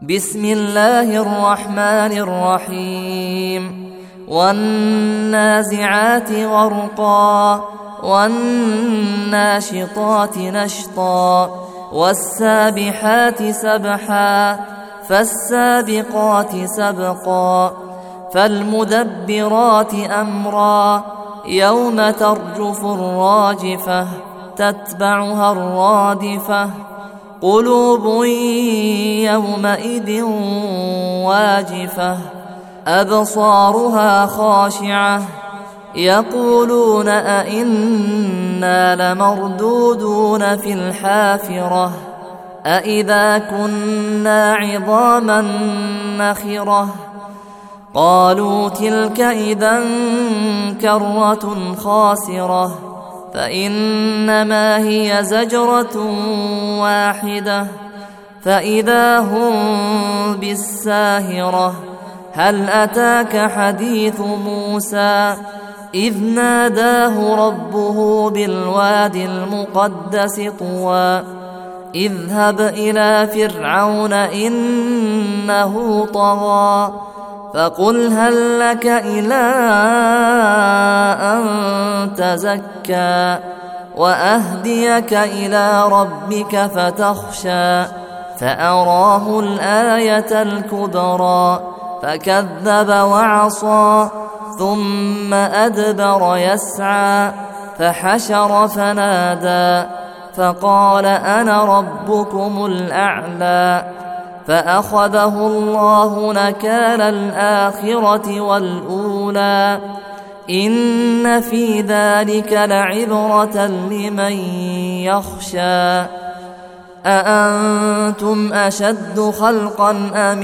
بسم الله الرحمن الرحيم والنازعات غرقا والناشطات نشطا والسابحات سبحا فالسابقات سبقا فالمدبرات أمرا يوم ترجف الراجفة تتبعها الرادفة قلوب يومئذ واجفة أبصارها خاشعة يقولون أئنا لمردودون في الحافرة أئذا كنا عظاما نخرة قالوا تلك إذا كرة خاسرة فإنما هي زجرة واحدة فإذا هم بالساهرة هل أتاك حديث موسى إذ ناداه ربه بالواد المقدس طوى اذهب إلى فرعون إنه طغى فقل هل لك إلى أن تزكى وأهديك إلى ربك فتخشى فأراه الآية الكبرى فكذب وعصى ثم أدبر يسعى فحشر فنادى فقال أنا ربكم الأعلى فأخذه الله نكال الآخرة والأولى إن في ذلك لعبرة لمن يخشى أأنتم أشد خلقا أم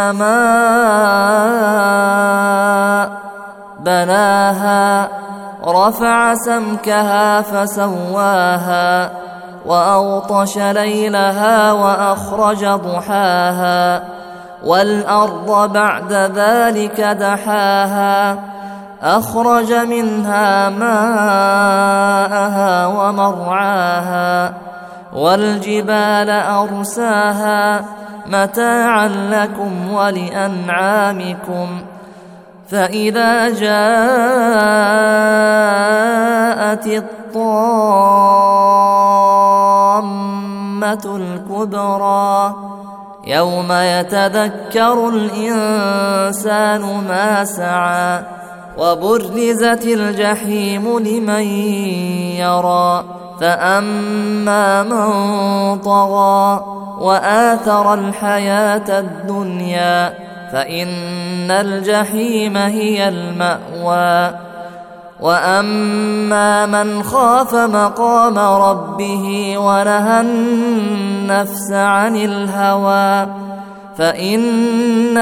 السماء بناها رفع سمكها فسواها وأغطش ليلها وأخرج ضحاها والأرض بعد ذلك دحاها أخرج منها ماءها ومرعاها والجبال أرساها متاعا لكم ولأنعامكم فإذا جاءت الطامة الكبرى يوم يتذكر الإنسان ما سعى وبرزت الجحيم لمن يرى فأما من طغى وآثر الحياة الدنيا فإن الجحيم هي المأوى وأما من خاف مقام ربه ونهى النفس عن الهوى فإن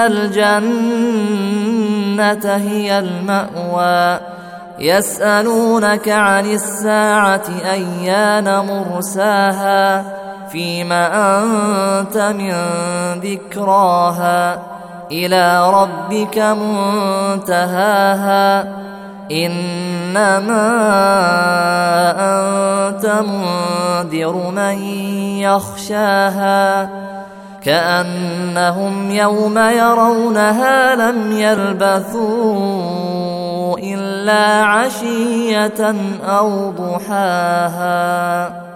الجنة هي المأوى يسألونك عن الساعة أيان مرساها فيما أنت من ذكراها إلى ربك منتهاها إنما أنت منذر من يخشاها كأنهم يوم يرونها لم يلبثوا إلا عشية أو ضحاها.